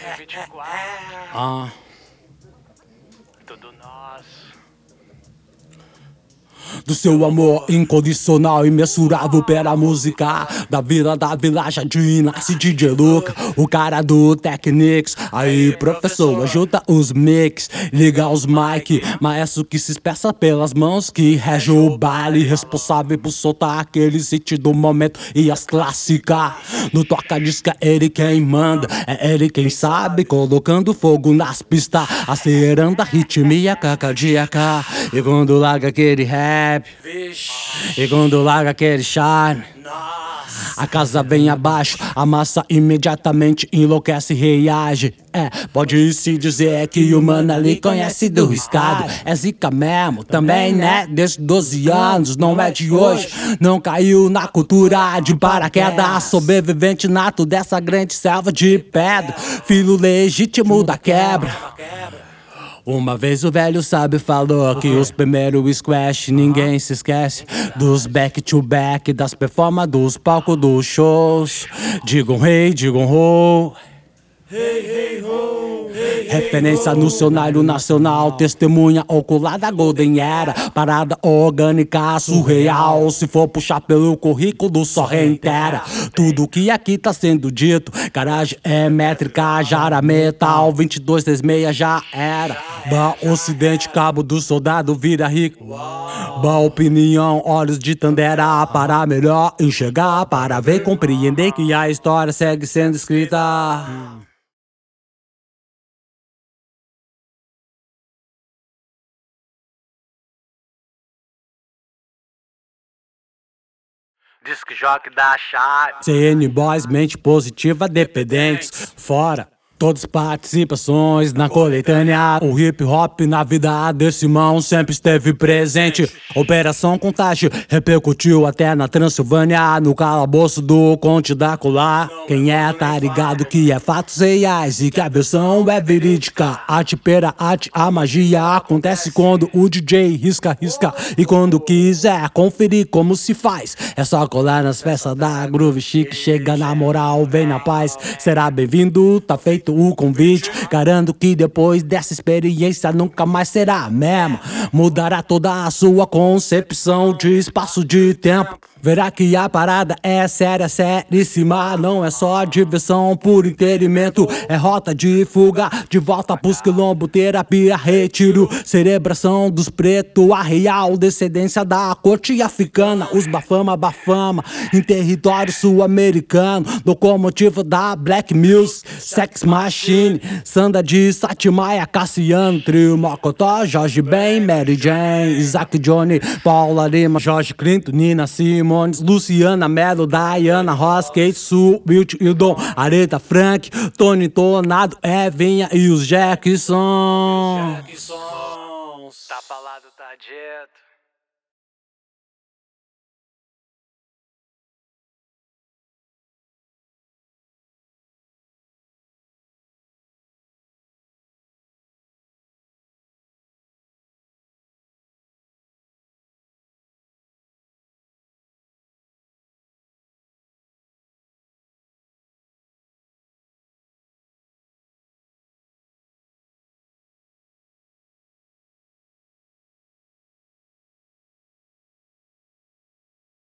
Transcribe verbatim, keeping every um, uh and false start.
vinte e quatro. Ah. Tudo nosso. Do seu amor incondicional, imensurável pela música. Da vila da Vila Jardim, nasce D J Luca, o cara do Technics. Aí, professor, ajuda os mix, liga os mic. Maestro que se expressa pelas mãos, que rege o baile. Responsável por soltar aquele hit do momento e as clássicas. No toca-disca é ele quem manda, é ele quem sabe, colocando fogo nas pistas, acelerando a ritmia cardíaca. E quando larga aquele rap, e quando larga aquele charme, a casa vem abaixo, a massa imediatamente enlouquece e reage. É, pode-se dizer que o mano ali conhece do riscado. É zica mesmo, também né, desde doze anos, não é de hoje. Não caiu na cultura de paraquedas, sobrevivente nato dessa grande selva de pedra, filho legítimo da quebra. Uma vez o velho sábio falou que os primeiros squash ninguém se esquece. Dos back to back, das performances, dos palcos, dos shows. Digam rei, digam ho. Referência no cenário nacional, testemunha ocular da Golden Era. Parada orgânica, surreal. Se for puxar pelo currículo, só reitera tudo que aqui tá sendo dito. Garagem é métrica, jara metal, vinte e dois trinta e seis já era. Bom ocidente, cabo do soldado, vira rico. Boa opinião, olhos de Tandera, para melhor enxergar, para ver, compreender que a história segue sendo escrita. Disc jockey da chave. C N Boys, mente positiva, dependentes, fora. Todas participações na coletânea. O hip hop na vida desse irmão sempre esteve presente. Operação Contágio repercutiu até na Transilvânia, no calabouço do Conde Drácula. Quem é tá ligado que é fatos reais e que a versão é verídica. Arte pera arte, a magia acontece quando o D J risca, risca. E quando quiser conferir como se faz, é só colar nas festas da Groove Chic. Chega na moral, vem na paz, será bem-vindo, tá feito o convite. Garanto que depois dessa experiência nunca mais será a mesma. Mudará toda a sua concepção de espaço de tempo. Verá que a parada é séria, seríssima. Não é só diversão por entretenimento, é rota de fuga, de volta pros quilombo, terapia, retiro, cerebração dos pretos, a real descendência da corte africana. Os bafama, bafama, em território sul-americano, locomotivo da Black Music, Sex Machine, Sanda de Satimaia, Cassiano, Trio Mocotó, Jorge Ben, Mary Jane, Isaac Johnny, Paula Lima, Jorge Clinton, Nina Simone, Luciana Mello, Diana Ross, Kate Sue, Wilt Hildon, Aretha Frank, Tony Tornado, Evinha e os Jacksons. Tá falado, tá dito.